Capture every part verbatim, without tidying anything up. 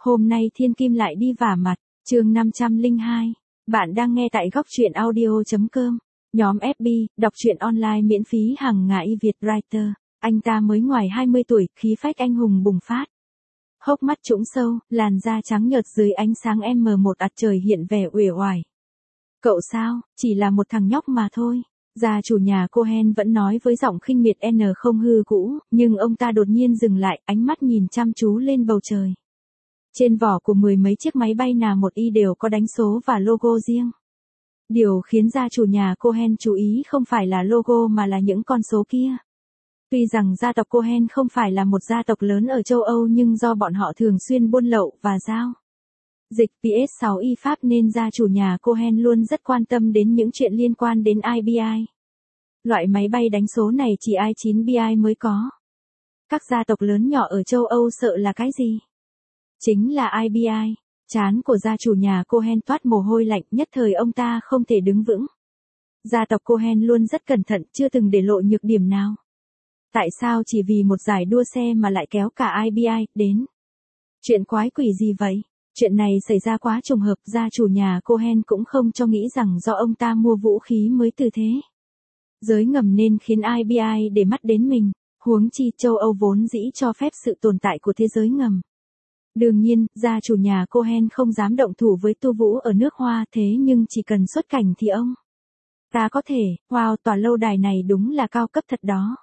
Hôm nay Thiên Kim lại đi vả mặt, chương năm trăm lẻ hai. Bạn đang nghe tại góc truyện audio chấm com. Nhóm ép bê, đọc truyện online miễn phí hàng ngày Việt Writer. Anh ta mới ngoài hai mươi tuổi, khí phách anh hùng bùng phát. Hốc mắt trũng sâu, làn da trắng nhợt dưới ánh sáng em một ạt trời hiện vẻ uể oải. Cậu sao, chỉ là một thằng nhóc mà thôi. Gia chủ nhà Cohen vẫn nói với giọng khinh miệt N không hư cũ, nhưng ông ta đột nhiên dừng lại, ánh mắt nhìn chăm chú lên bầu trời. Trên vỏ của mười mấy chiếc máy bay nào một y đều có đánh số và logo riêng. Điều khiến gia chủ nhà Cohen chú ý không phải là logo mà là những con số kia. Tuy rằng gia tộc Cohen không phải là một gia tộc lớn ở châu Âu nhưng do bọn họ thường xuyên buôn lậu và giao dịch P S sáu y Pháp nên gia chủ nhà Cohen luôn rất quan tâm đến những chuyện liên quan đến I B I. Loại máy bay đánh số này chỉ i chín B I mới có. Các gia tộc lớn nhỏ ở châu Âu sợ là cái gì? Chính là I B I. Trán của gia chủ nhà Cohen toát mồ hôi lạnh, nhất thời ông ta không thể đứng vững. Gia tộc Cohen luôn rất cẩn thận, chưa từng để lộ nhược điểm nào. Tại sao chỉ vì một giải đua xe mà lại kéo cả I B I đến? Chuyện quái quỷ gì vậy? Chuyện này xảy ra quá trùng hợp, gia chủ nhà Cohen cũng không cho nghĩ rằng do ông ta mua vũ khí mới từ thế. Giới ngầm nên khiến I B I để mắt đến mình, huống chi châu Âu vốn dĩ cho phép sự tồn tại của thế giới ngầm. Đương nhiên, gia chủ nhà Cohen không dám động thủ với Tu Vũ ở nước Hoa, thế nhưng chỉ cần xuất cảnh thì ông ta có thể, wow, tòa lâu đài này đúng là cao cấp thật đó.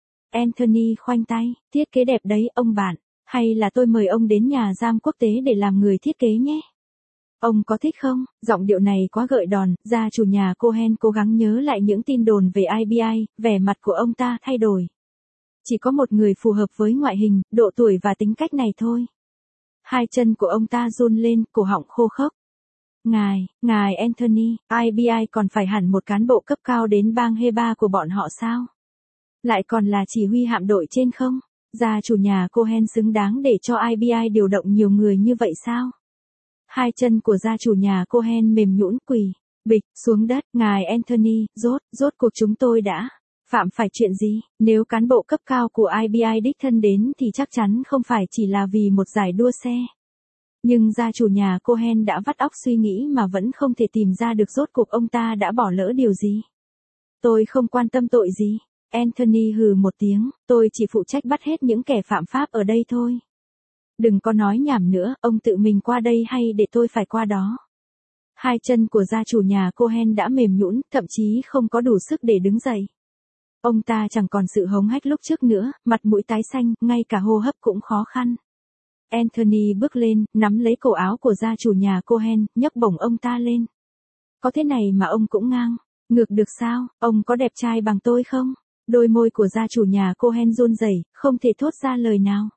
Anthony khoanh tay, thiết kế đẹp đấy ông bạn, hay là tôi mời ông đến nhà giam quốc tế để làm người thiết kế nhé. Ông có thích không? Giọng điệu này quá gợi đòn, gia chủ nhà Cohen cố gắng nhớ lại những tin đồn về I B I, vẻ mặt của ông ta thay đổi. Chỉ có một người phù hợp với ngoại hình, độ tuổi và tính cách này thôi. Hai chân của ông ta run lên, cổ họng khô khốc. Ngài, ngài Anthony, I B I còn phải hẳn một cán bộ cấp cao đến bang Heba của bọn họ sao? Lại còn là chỉ huy hạm đội trên không? Gia chủ nhà Cohen xứng đáng để cho I B I điều động nhiều người như vậy sao? Hai chân của gia chủ nhà Cohen mềm nhũn quỳ, bịch, xuống đất. Ngài Anthony, rốt, rốt cuộc chúng tôi đã phạm phải chuyện gì? Nếu cán bộ cấp cao của I B I đích thân đến thì chắc chắn không phải chỉ là vì một giải đua xe. Nhưng gia chủ nhà Cohen đã vắt óc suy nghĩ mà vẫn không thể tìm ra được rốt cuộc ông ta đã bỏ lỡ điều gì. Tôi không quan tâm tội gì. Anthony hừ một tiếng, tôi chỉ phụ trách bắt hết những kẻ phạm pháp ở đây thôi. Đừng có nói nhảm nữa, ông tự mình qua đây hay để tôi phải qua đó. Hai chân của gia chủ nhà Cohen đã mềm nhũn, thậm chí không có đủ sức để đứng dậy. Ông ta chẳng còn sự hống hách lúc trước nữa, mặt mũi tái xanh, ngay cả hô hấp cũng khó khăn. Anthony bước lên, nắm lấy cổ áo của gia chủ nhà Cohen, nhấc bổng ông ta lên. Có thế này mà ông cũng ngang ngược được sao? Ông có đẹp trai bằng tôi không? Đôi môi của gia chủ nhà Cohen run rẩy, không thể thốt ra lời nào.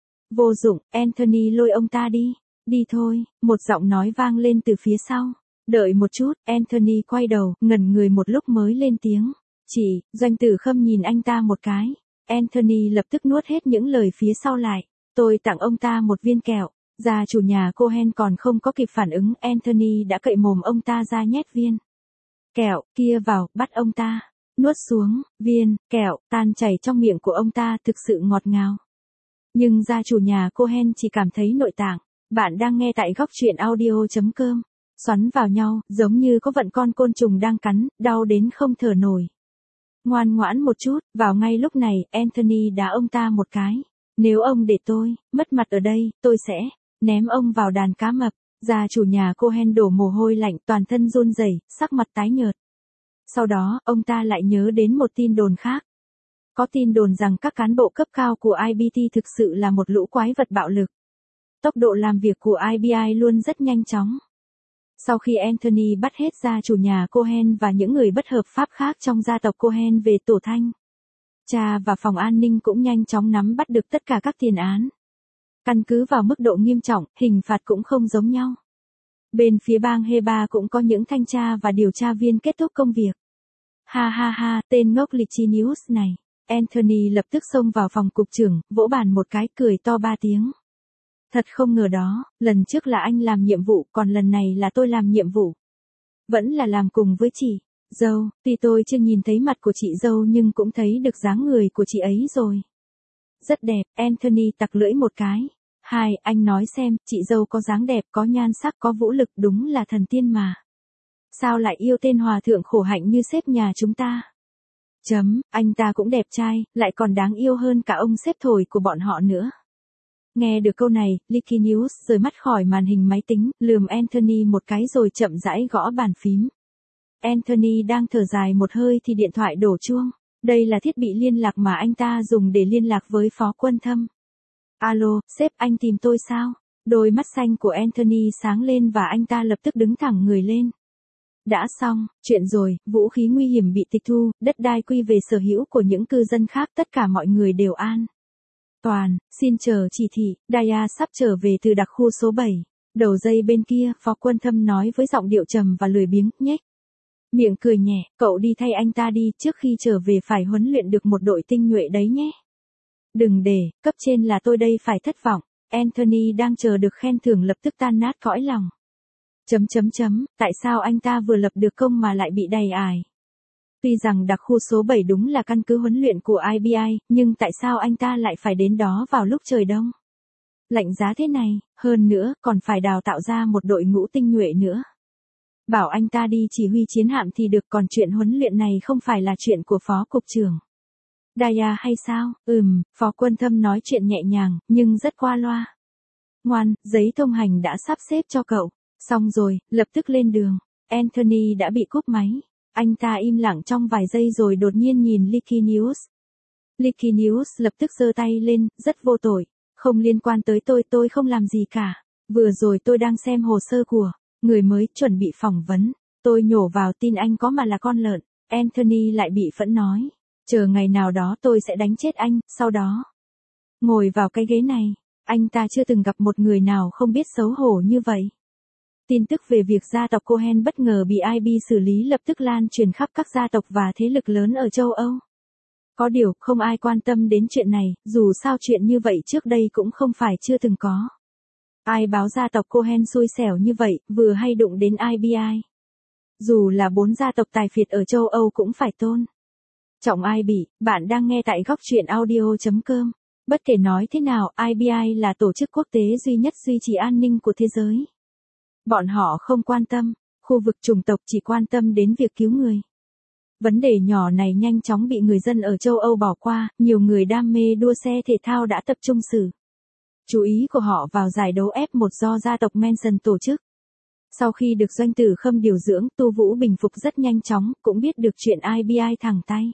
Vô dụng, Anthony lôi ông ta đi. Đi thôi, một giọng nói vang lên từ phía sau. Đợi một chút, Anthony quay đầu, ngẩn người một lúc mới lên tiếng. Chỉ, Doanh Tử Khâm nhìn anh ta một cái. Anthony lập tức nuốt hết những lời phía sau lại. Tôi tặng ông ta một viên kẹo. Gia chủ nhà Cohen còn không có kịp phản ứng, Anthony đã cậy mồm ông ta ra nhét viên kẹo kia vào, bắt ông ta nuốt xuống. Viên kẹo tan chảy trong miệng của ông ta thực sự ngọt ngào. Nhưng gia chủ nhà Cohen chỉ cảm thấy nội tạng. Bạn đang nghe tại góc truyện audio chấm com. Xoắn vào nhau, giống như có vận con côn trùng đang cắn, đau đến không thở nổi. Ngoan ngoãn một chút, vào ngay lúc này, Anthony đá ông ta một cái. Nếu ông để tôi mất mặt ở đây, tôi sẽ ném ông vào đàn cá mập. Gia chủ nhà Cohen đổ mồ hôi lạnh, toàn thân run rẩy, sắc mặt tái nhợt. Sau đó, ông ta lại nhớ đến một tin đồn khác. Có tin đồn rằng các cán bộ cấp cao của I B T thực sự là một lũ quái vật bạo lực. Tốc độ làm việc của I B I luôn rất nhanh chóng. Sau khi Anthony bắt hết gia chủ nhà Cohen và những người bất hợp pháp khác trong gia tộc Cohen về tổ thanh, cha và phòng an ninh cũng nhanh chóng nắm bắt được tất cả các tiền án. Căn cứ vào mức độ nghiêm trọng, hình phạt cũng không giống nhau. Bên phía bang Heba cũng có những thanh tra và điều tra viên kết thúc công việc. Ha ha ha, tên ngốc Lichinius này. Anthony lập tức xông vào phòng cục trưởng, vỗ bàn một cái, cười to ba tiếng. Thật không ngờ đó, lần trước là anh làm nhiệm vụ, còn lần này là tôi làm nhiệm vụ. Vẫn là làm cùng với chị dâu, tuy tôi chưa nhìn thấy mặt của chị dâu nhưng cũng thấy được dáng người của chị ấy rồi. Rất đẹp, Anthony tặc lưỡi một cái. Hai, anh nói xem, chị dâu có dáng đẹp, có nhan sắc, có vũ lực, đúng là thần tiên mà. Sao lại yêu tên hòa thượng khổ hạnh như sếp nhà chúng ta? Chấm, anh ta cũng đẹp trai, lại còn đáng yêu hơn cả ông sếp thổi của bọn họ nữa. Nghe được câu này, Licky News rời mắt khỏi màn hình máy tính, lườm Anthony một cái rồi chậm rãi gõ bàn phím. Anthony đang thở dài một hơi thì điện thoại đổ chuông. Đây là thiết bị liên lạc mà anh ta dùng để liên lạc với Phó Quân Thâm. Alo, sếp, anh tìm tôi sao? Đôi mắt xanh của Anthony sáng lên và anh ta lập tức đứng thẳng người lên. Đã xong, chuyện rồi, vũ khí nguy hiểm bị tịch thu, đất đai quy về sở hữu của những cư dân khác, tất cả mọi người đều an toàn, xin chờ chỉ thị, Daya sắp trở về từ đặc khu số bảy. Đầu dây bên kia, Phó Quân Thâm nói với giọng điệu trầm và lười biếng, nhếch miệng cười nhẹ, cậu đi thay anh ta đi, trước khi trở về phải huấn luyện được một đội tinh nhuệ đấy nhé. Đừng để, cấp trên là tôi đây phải thất vọng. Anthony đang chờ được khen thưởng lập tức tan nát cõi lòng. Chấm chấm chấm, tại sao anh ta vừa lập được công mà lại bị đày ải? Tuy rằng đặc khu số bảy đúng là căn cứ huấn luyện của i bê i, nhưng tại sao anh ta lại phải đến đó vào lúc trời đông? Lạnh giá thế này, hơn nữa, còn phải đào tạo ra một đội ngũ tinh nhuệ nữa. Bảo anh ta đi chỉ huy chiến hạm thì được, còn chuyện huấn luyện này không phải là chuyện của Phó Cục trưởng Daya hay sao? Ừm, Phó Quân Thâm nói chuyện nhẹ nhàng, nhưng rất qua loa. Ngoan, giấy thông hành đã sắp xếp cho cậu. Xong rồi, lập tức lên đường. Anthony đã bị cúp máy. Anh ta im lặng trong vài giây rồi đột nhiên nhìn Licky News. Licky News lập tức giơ tay lên, rất vô tội. Không liên quan tới tôi, tôi không làm gì cả. Vừa rồi tôi đang xem hồ sơ của người mới chuẩn bị phỏng vấn. Tôi nhổ vào tin anh có mà là con lợn. Anthony lại bị phẫn nói. Chờ ngày nào đó tôi sẽ đánh chết anh, sau đó ngồi vào cái ghế này. Anh ta chưa từng gặp một người nào không biết xấu hổ như vậy. Tin tức về việc gia tộc Cohen bất ngờ bị i bê xử lý lập tức lan truyền khắp các gia tộc và thế lực lớn ở châu Âu. Có điều, không ai quan tâm đến chuyện này, dù sao chuyện như vậy trước đây cũng không phải chưa từng có. Ai báo gia tộc Cohen xui xẻo như vậy, vừa hay đụng đến i bê i. Dù là bốn gia tộc tài phiệt ở châu Âu cũng phải tôn trọng ai bị, bạn đang nghe tại góc truyện audio chấm com. Bất kể nói thế nào, i bê i là tổ chức quốc tế duy nhất duy trì an ninh của thế giới. Bọn họ không quan tâm khu vực chủng tộc, chỉ quan tâm đến việc cứu người. Vấn đề nhỏ này nhanh chóng bị người dân ở châu Âu bỏ qua, nhiều người đam mê đua xe thể thao đã tập trung xử chú ý của họ vào giải đấu F một do gia tộc Manson tổ chức. Sau khi được Doanh Tử Khâm điều dưỡng, Tu Vũ bình phục rất nhanh chóng, cũng biết được chuyện i bê i thẳng tay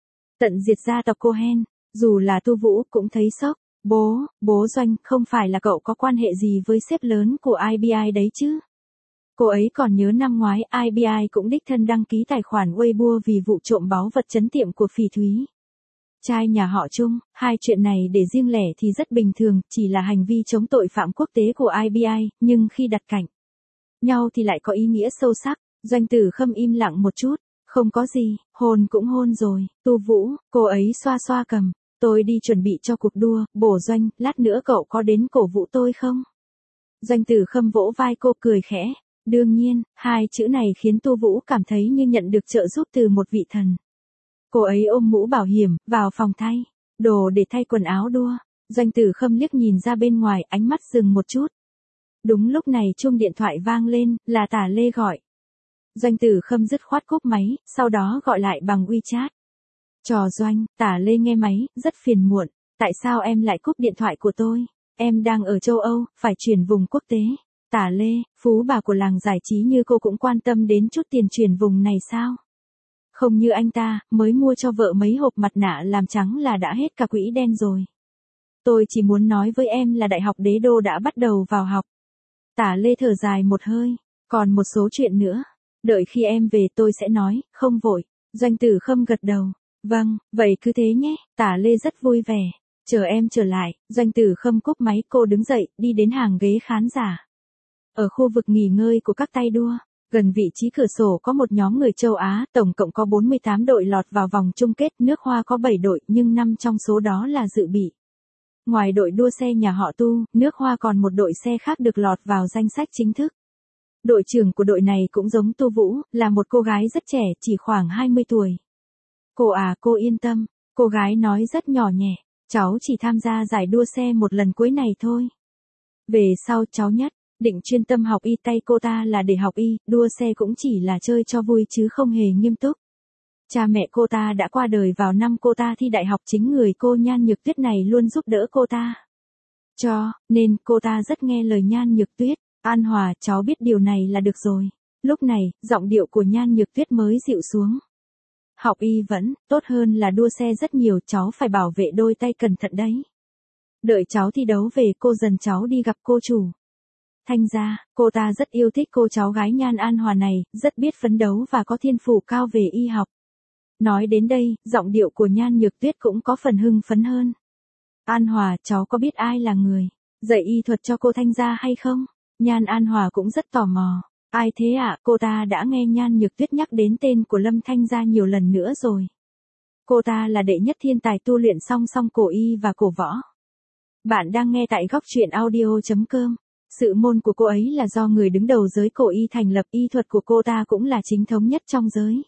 tận diệt gia tộc Cohen. Dù là Tu Vũ cũng thấy sốc. Bố, bố Doanh, không phải là cậu có quan hệ gì với sếp lớn của i bê i đấy chứ? Cô ấy còn nhớ năm ngoái i bê i cũng đích thân đăng ký tài khoản Weibo vì vụ trộm báu vật trấn tiệm của phỉ thúy trai nhà họ Trung. Hai chuyện này để riêng lẻ thì rất bình thường, chỉ là hành vi chống tội phạm quốc tế của i bê i, nhưng khi đặt cạnh nhau thì lại có ý nghĩa sâu sắc. Doanh Tử Khâm im lặng một chút. Không có gì, hôn cũng hôn rồi. Tu Vũ, cô ấy xoa xoa cầm. Tôi đi chuẩn bị cho cuộc đua, bổ Doanh, lát nữa cậu có đến cổ vũ tôi không? Doanh Tử Khâm vỗ vai cô cười khẽ. Đương nhiên, hai chữ này khiến Tu Vũ cảm thấy như nhận được trợ giúp từ một vị thần. Cô ấy ôm mũ bảo hiểm, vào phòng thay đồ để thay quần áo đua. Doanh Tử Khâm liếc nhìn ra bên ngoài, ánh mắt dừng một chút. Đúng lúc này chuông điện thoại vang lên, là Tả Lê gọi. Doanh Tử Khâm dứt khoát cúp máy, sau đó gọi lại bằng WeChat. Trò Doanh, Tả Lê nghe máy, rất phiền muộn. Tại sao em lại cúp điện thoại của tôi? Em đang ở châu Âu, phải chuyển vùng quốc tế. Tả Lê, phú bà của làng giải trí như cô cũng quan tâm đến chút tiền chuyển vùng này sao? Không như anh ta, mới mua cho vợ mấy hộp mặt nạ làm trắng là đã hết cả quỹ đen rồi. Tôi chỉ muốn nói với em là Đại học Đế Đô đã bắt đầu vào học. Tả Lê thở dài một hơi, còn một số chuyện nữa. Đợi khi em về tôi sẽ nói, không vội. Doanh Tử Khâm gật đầu. Vâng, vậy cứ thế nhé. Tả Lê rất vui vẻ. Chờ em trở lại. Doanh Tử Khâm cúp máy, cô đứng dậy, đi đến hàng ghế khán giả. Ở khu vực nghỉ ngơi của các tay đua, gần vị trí cửa sổ có một nhóm người châu Á, tổng cộng có bốn mươi tám đội lọt vào vòng chung kết, nước Hoa có bảy đội, nhưng năm trong số đó là dự bị. Ngoài đội đua xe nhà họ Tu, nước Hoa còn một đội xe khác được lọt vào danh sách chính thức. Đội trưởng của đội này cũng giống Tu Vũ, là một cô gái rất trẻ, chỉ khoảng hai mươi tuổi. Cô à, cô yên tâm, cô gái nói rất nhỏ nhẹ, cháu chỉ tham gia giải đua xe một lần cuối này thôi. Về sau cháu Nhất, định chuyên tâm học y, tay cô ta là để học y, đua xe cũng chỉ là chơi cho vui chứ không hề nghiêm túc. Cha mẹ cô ta đã qua đời vào năm cô ta thi đại học, chính người cô Nhan Nhược Tuyết này luôn giúp đỡ cô ta. Cho nên cô ta rất nghe lời Nhan Nhược Tuyết. An Hòa, cháu biết điều này là được rồi. Lúc này, giọng điệu của Nhan Nhược Tuyết mới dịu xuống. Học y vẫn tốt hơn là đua xe rất nhiều, cháu phải bảo vệ đôi tay cẩn thận đấy. Đợi cháu thi đấu về cô dần cháu đi gặp cô chủ. Thanh ra, cô ta rất yêu thích cô cháu gái Nhan An Hòa này, rất biết phấn đấu và có thiên phú cao về y học. Nói đến đây, giọng điệu của Nhan Nhược Tuyết cũng có phần hưng phấn hơn. An Hòa, cháu có biết ai là người dạy y thuật cho cô Thanh gia hay không? Nhan An Hòa cũng rất tò mò. Ai thế ạ? À? Cô ta đã nghe Nhan Nhược Tuyết nhắc đến tên của Lâm Thanh gia nhiều lần nữa rồi. Cô ta là đệ nhất thiên tài tu luyện song song cổ y và cổ võ. Bạn đang nghe tại góc truyện audio chấm com. Sự môn của cô ấy là do người đứng đầu giới cổ y thành lập, y thuật của cô ta cũng là chính thống nhất trong giới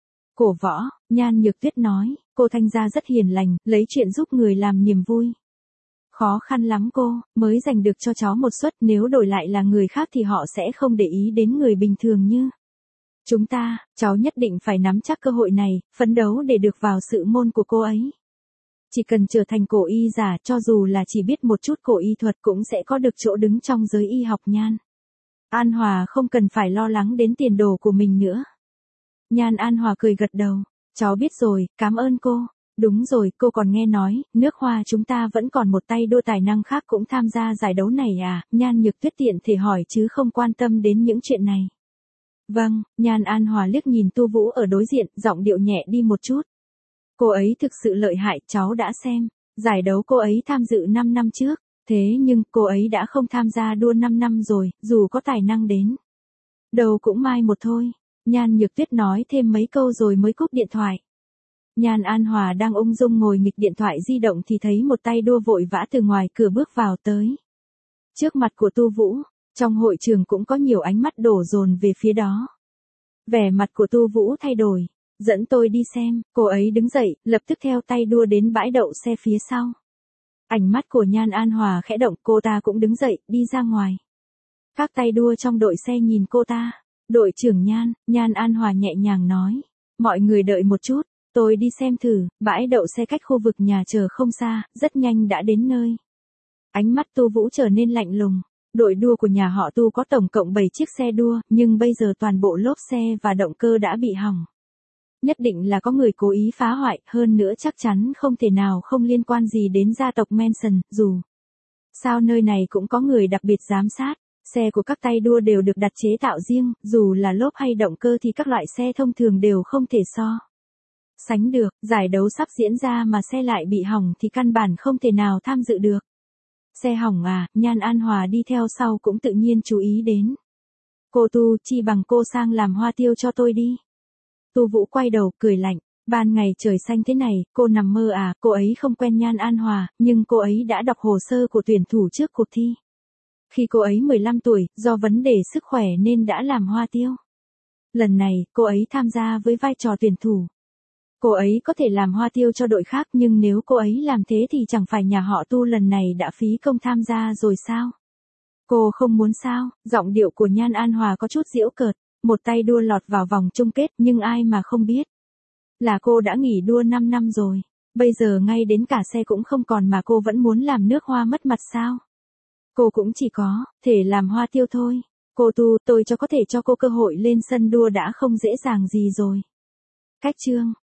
cổ võ. Nhan Nhược Tuyết nói, cô Thanh gia rất hiền lành, lấy chuyện giúp người làm niềm vui. Khó khăn lắm cô mới giành được cho cháu một suất, nếu đổi lại là người khác thì họ sẽ không để ý đến người bình thường như chúng ta. Cháu nhất định phải nắm chắc cơ hội này, phấn đấu để được vào sự môn của cô ấy. Chỉ cần trở thành cổ y giả, cho dù là chỉ biết một chút cổ y thuật cũng sẽ có được chỗ đứng trong giới y học. Nhan An Hòa không cần phải lo lắng đến tiền đồ của mình nữa. Nhan An Hòa cười gật đầu. Cháu biết rồi, cảm ơn cô. Đúng rồi, cô còn nghe nói, nước Hoa chúng ta vẫn còn một tay đua tài năng khác cũng tham gia giải đấu này à? Nhan Nhược Tuyết tiện thể hỏi chứ không quan tâm đến những chuyện này. Vâng, Nhan An Hòa liếc nhìn Tu Vũ ở đối diện, giọng điệu nhẹ đi một chút. Cô ấy thực sự lợi hại, cháu đã xem giải đấu cô ấy tham dự năm năm trước, thế nhưng cô ấy đã không tham gia đua năm năm rồi, dù có tài năng đến đâu cũng mai một thôi. Nhan Nhược Tuyết nói thêm mấy câu rồi mới cúp điện thoại. Nhan An Hòa đang ung dung ngồi nghịch điện thoại di động thì thấy một tay đua vội vã từ ngoài cửa bước vào tới trước mặt của Tu Vũ. Trong hội trường cũng có nhiều ánh mắt đổ dồn về phía đó. Vẻ mặt của Tu Vũ thay đổi. Dẫn tôi đi xem. Cô ấy đứng dậy, lập tức theo tay đua đến bãi đậu xe phía sau. Ánh mắt của Nhan An Hòa khẽ động, cô ta cũng đứng dậy, đi ra ngoài. Các tay đua trong đội xe nhìn cô ta. Đội trưởng Nhan, Nhan An Hòa nhẹ nhàng nói. Mọi người đợi một chút, tôi đi xem thử. Bãi đậu xe cách khu vực nhà chờ không xa, rất nhanh đã đến nơi. Ánh mắt Tu Vũ trở nên lạnh lùng. Đội đua của nhà họ Tu có tổng cộng bảy chiếc xe đua, nhưng bây giờ toàn bộ lốp xe và động cơ đã bị hỏng. Nhất định là có người cố ý phá hoại, hơn nữa chắc chắn không thể nào không liên quan gì đến gia tộc Manson, dù sao nơi này cũng có người đặc biệt giám sát. Xe của các tay đua đều được đặt chế tạo riêng, dù là lốp hay động cơ thì các loại xe thông thường đều không thể so sánh được. Giải đấu sắp diễn ra mà xe lại bị hỏng thì căn bản không thể nào tham dự được. Xe hỏng à? Nhan An Hòa đi theo sau cũng tự nhiên chú ý đến. Cô Tu, chi bằng cô sang làm hoa tiêu cho tôi đi. Tu Vũ quay đầu, cười lạnh. Ban ngày trời xanh thế này, cô nằm mơ à? Cô ấy không quen Nhan An Hòa, nhưng cô ấy đã đọc hồ sơ của tuyển thủ trước cuộc thi. Khi cô ấy mười lăm tuổi, do vấn đề sức khỏe nên đã làm hoa tiêu. Lần này, cô ấy tham gia với vai trò tuyển thủ. Cô ấy có thể làm hoa tiêu cho đội khác, nhưng nếu cô ấy làm thế thì chẳng phải nhà họ Tu lần này đã phí công tham gia rồi sao? Cô không muốn sao? Giọng điệu của Nhan An Hòa có chút giễu cợt. Một tay đua lọt vào vòng chung kết, nhưng ai mà không biết là cô đã nghỉ đua năm năm rồi. Bây giờ ngay đến cả xe cũng không còn mà cô vẫn muốn làm nước Hoa mất mặt sao? Cô cũng chỉ có thể làm hoa tiêu thôi. Cô Tu, tôi cho có thể cho cô cơ hội lên sân đua đã không dễ dàng gì rồi. Cách chương